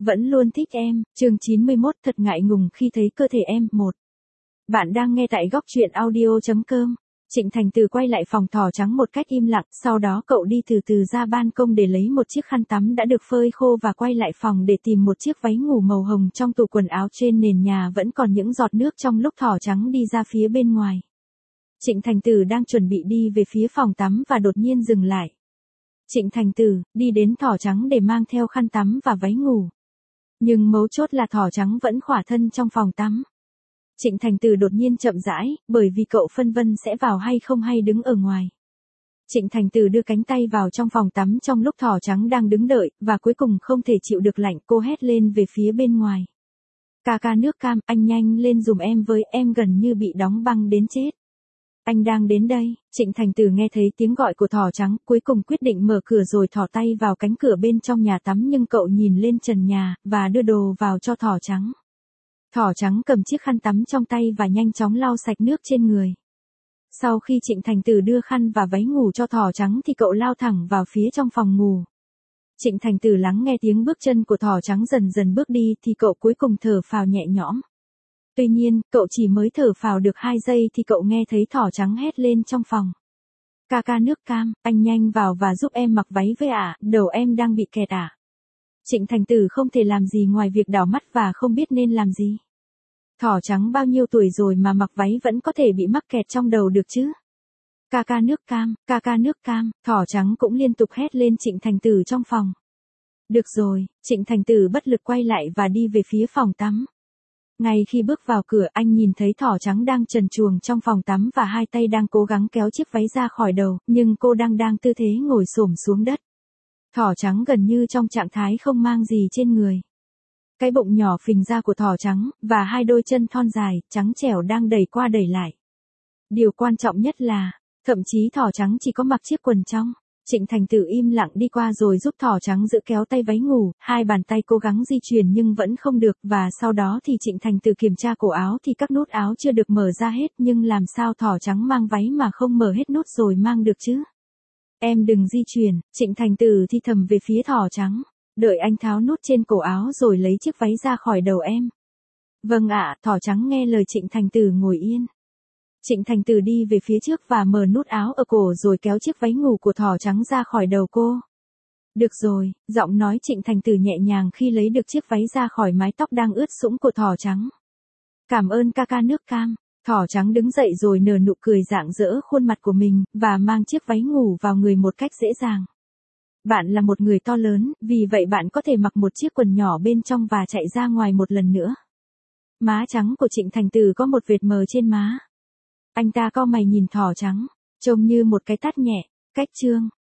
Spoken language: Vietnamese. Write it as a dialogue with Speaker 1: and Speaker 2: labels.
Speaker 1: Vẫn luôn thích em, chương 91 thật ngại ngùng khi thấy cơ thể em. 1. Bạn đang nghe tại góc truyện audio.com. Trịnh Thành Từ quay lại phòng thỏ trắng một cách im lặng, sau đó cậu đi từ từ ra ban công để lấy một chiếc khăn tắm đã được phơi khô và quay lại phòng để tìm một chiếc váy ngủ màu hồng trong tủ quần áo. Trên nền nhà vẫn còn những giọt nước trong lúc thỏ trắng đi ra phía bên ngoài. Trịnh Thành Từ đang chuẩn bị đi về phía phòng tắm và đột nhiên dừng lại. Trịnh Thành Từ đi đến thỏ trắng để mang theo khăn tắm và váy ngủ. Nhưng mấu chốt là thỏ trắng vẫn khỏa thân trong phòng tắm. Trịnh Thành Từ đột nhiên chậm rãi, bởi vì cậu phân vân sẽ vào hay không hay đứng ở ngoài. Trịnh Thành Từ đưa cánh tay vào trong phòng tắm trong lúc thỏ trắng đang đứng đợi, và cuối cùng không thể chịu được lạnh, cô hét lên về phía bên ngoài. Ca ca nước cam, anh nhanh lên giùm em với, em gần như bị đóng băng đến chết. Anh đang đến đây. Trịnh Thành Từ nghe thấy tiếng gọi của thỏ trắng, cuối cùng quyết định mở cửa rồi thò tay vào cánh cửa bên trong nhà tắm, nhưng cậu nhìn lên trần nhà, và đưa đồ vào cho thỏ trắng. Thỏ trắng cầm chiếc khăn tắm trong tay và nhanh chóng lau sạch nước trên người. Sau khi Trịnh Thành Từ đưa khăn và váy ngủ cho thỏ trắng thì cậu lao thẳng vào phía trong phòng ngủ. Trịnh Thành Từ lắng nghe tiếng bước chân của thỏ trắng dần dần bước đi thì cậu cuối cùng thở phào nhẹ nhõm. Tuy nhiên, cậu chỉ mới thở phào được 2 giây thì cậu nghe thấy thỏ trắng hét lên trong phòng. Ca ca nước cam, anh nhanh vào và giúp em mặc váy với ạ, đầu em đang bị kẹt ạ. Trịnh Thành Từ không thể làm gì ngoài việc đảo mắt và không biết nên làm gì. Thỏ trắng bao nhiêu tuổi rồi mà mặc váy vẫn có thể bị mắc kẹt trong đầu được chứ? Ca ca nước cam, ca ca nước cam, thỏ trắng cũng liên tục hét lên Trịnh Thành Từ trong phòng. Được rồi, Trịnh Thành Từ bất lực quay lại và đi về phía phòng tắm. Ngay khi bước vào cửa, anh nhìn thấy thỏ trắng đang trần truồng trong phòng tắm và hai tay đang cố gắng kéo chiếc váy ra khỏi đầu, nhưng cô đang tư thế ngồi xổm xuống đất. Thỏ trắng gần như trong trạng thái không mang gì trên người. Cái bụng nhỏ phình ra của thỏ trắng, và hai đôi chân thon dài, trắng trẻo đang đẩy qua đẩy lại. Điều quan trọng nhất là, thậm chí thỏ trắng chỉ có mặc chiếc quần trong. Trịnh Thành Từ im lặng đi qua rồi giúp thỏ trắng giữ kéo tay váy ngủ, hai bàn tay cố gắng di chuyển nhưng vẫn không được, và sau đó thì Trịnh Thành Từ kiểm tra cổ áo thì các nút áo chưa được mở ra hết, nhưng làm sao thỏ trắng mang váy mà không mở hết nút rồi mang được chứ? Em đừng di chuyển, Trịnh Thành Từ thì thầm về phía thỏ trắng. Đợi anh tháo nút trên cổ áo rồi lấy chiếc váy ra khỏi đầu em. Vâng ạ, thỏ trắng nghe lời Trịnh Thành Từ ngồi yên. Trịnh Thành Từ đi về phía trước và mở nút áo ở cổ rồi kéo chiếc váy ngủ của thỏ trắng ra khỏi đầu cô. Được rồi, giọng nói Trịnh Thành Từ nhẹ nhàng khi lấy được chiếc váy ra khỏi mái tóc đang ướt sũng của thỏ trắng. Cảm ơn ca ca nước cam. Thỏ trắng đứng dậy rồi nở nụ cười rạng rỡ khuôn mặt của mình, và mang chiếc váy ngủ vào người một cách dễ dàng. Bạn là một người to lớn, vì vậy bạn có thể mặc một chiếc quần nhỏ bên trong và chạy ra ngoài một lần nữa. Má trắng của Trịnh Thành Từ có một vệt mờ trên má. Anh ta cau mày nhìn thỏ trắng, trông như một cái tát nhẹ. Cách chương